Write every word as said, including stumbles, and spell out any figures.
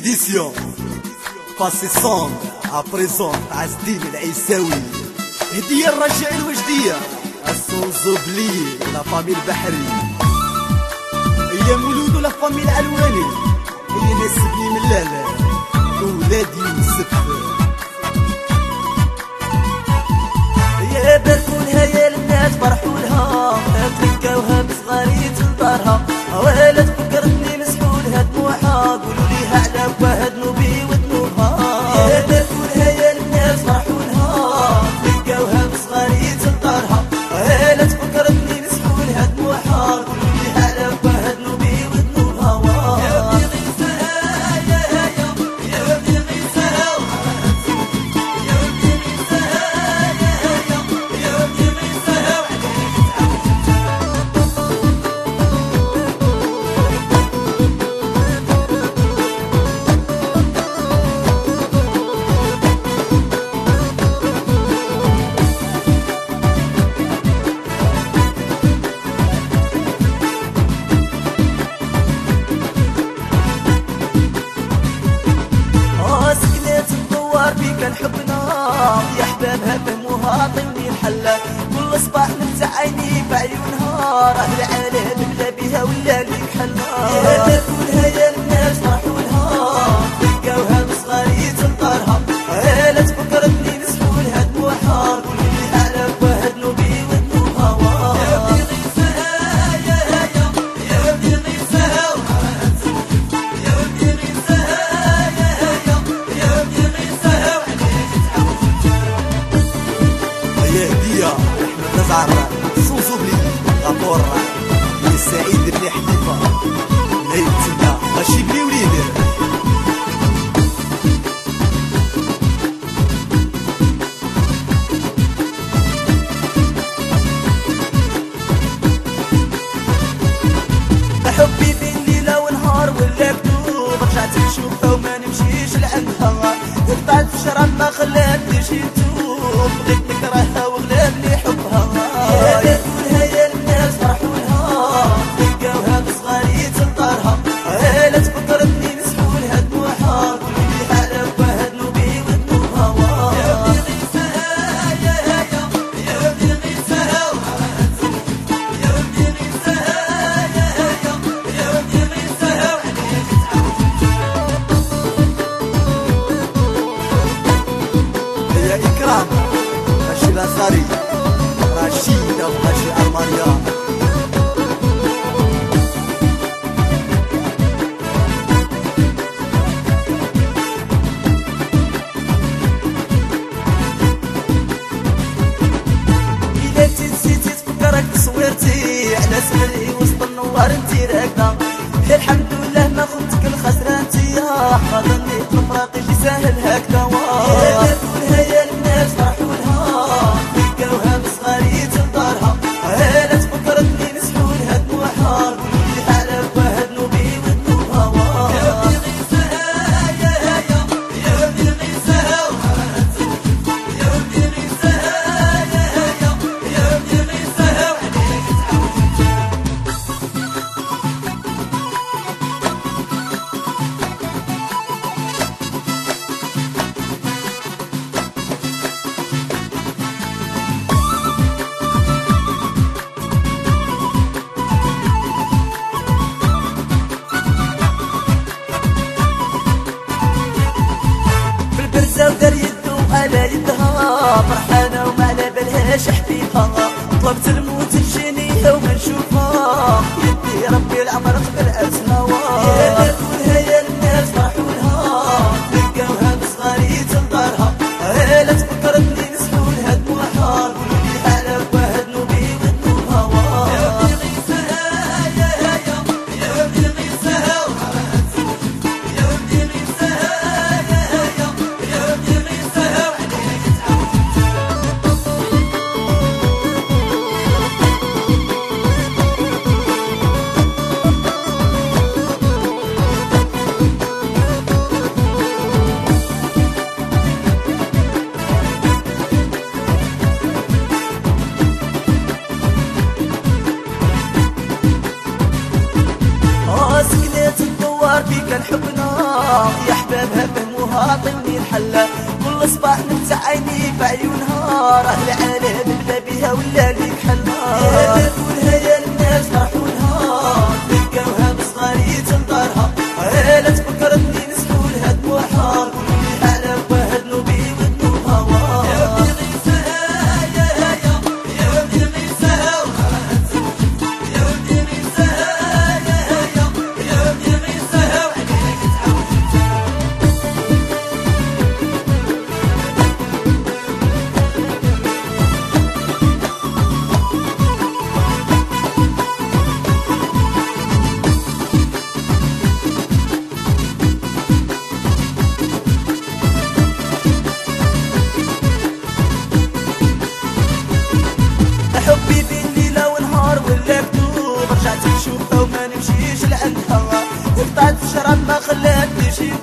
édition passé sombre à présent عزدين العيساوي هدية الرجع الوجدية السوزوبلي لا فامي البحري هي مولود لا فامي العلواني هي نسبني من لالا ولادي يوسف يا بكونها يا الناس فرحوا لها تلقاوها بصغاريت لدارها ولا تفكرتني مسحولها دموعها قولوا ليها على بواها ذنوبي وذنوبها يا بكونها يا الناس فرحوا لها تلقاوها بصغاريت لدارها ولا تفكرتني مسحولها دموعها قولوا ليها على بواها ذنوبي وذنوبها يا ابني غيثها يا هيا يا ابني غيثها يا ابني غيثها يا هيا يا ابني غيثها سكنات الدوار في كان حبنا يا حبابها فهموها عطيوني الحلة كل صباح نفتح عيني بعيونها راه العالم بلا بيها ولا ليك حلة يا تاكلها يا الناس فرحوا لها تلقاوها بصغاريت لدارها لا تفكرتني نسحولها دموعها قولوا ليها على بواها ذنوبي وذنوبها يا ابني غيثها يا هيا يا ابني غيثها يا ابني غيثها يا هيا يا ابني غيثها هي هدية أحمد نزعر سوزوبلي غابور هي سعيد بن حنيفة نايب تما ماشي بلي وليد حبي بين ليلة ونهار ولا كتوب رجعت نشوفها وما نمشيش لعندها قطعت في شراب ما خلاتنيش يتوب بغيت نكرهها وغلبني حبها يا تاكلها يا الناس فرحوا لها تلقاوها بصغاريت لدارها لا تفكرتني مسحولها دموعها قولوا ليها على بواها ذنوبي وذنوبها يا ابني غيثها يا هيا يا ابني غيثها يا ابني غيثها يا هيا يا ابني غيثها هي إكرام ماشي الأنصاري رشيدة وماشي أرمانيا إلا انتي نسيتي تفكرك تصويرتي على سمري وسط النوار انتي راكدة يا الحمد لله ما خفتك الخسرانتي حاضرني في الفراق يجي ساهل هكذا يا تاكلها يا الناس فرحوا لها تلقاوها بصغاريت لدارها لا تفكرتني مسحولها دموعها قولوا ليها على بواها ذنوبي وذنوبها يا ابني غيثها يا هيا يا ابني غيثها يا ابني غيثها يا هيا يا ابني غيثها بالبرزة ودار يدو على يدها فرحانة وما على بالهاش حبيبها طلبت الموت تجيني وما نشوفها يدي ربي العمر قبل أسهوا يا تاكلها يا الناس فرحوا لها تلقاوها بصغاريت لدارها لا تفكرتني مسحولها دموعها قولوا ليها على بواها ذنوبي وذنوبها يا ابني غيثها يا هيا يا ابني غيثها يا ابني غيثها يا هيا يا ابني غيثها يا حبابها فهموها طلني الحلة كل صباح نفتح عيني في عيونها راه العالم بدا بها ولا ليك حلها يا بنتونها يا الناس فرحوا لها تلقاوها بصغاريت لدارها لا تفكرتني نسحولها دموعها قولوا ليها على واحد نوبي ودنوبها يا ودي غيسها يا يا يا ودي غيسها يا ودي غيسها يا يا يا ودي غيسها وعليها كتعاود حبي بين ليلة ونهار ولا كتوب رجعت نشوفها وما نمشيش لعندها قطعت الشراب ما خلاتنيش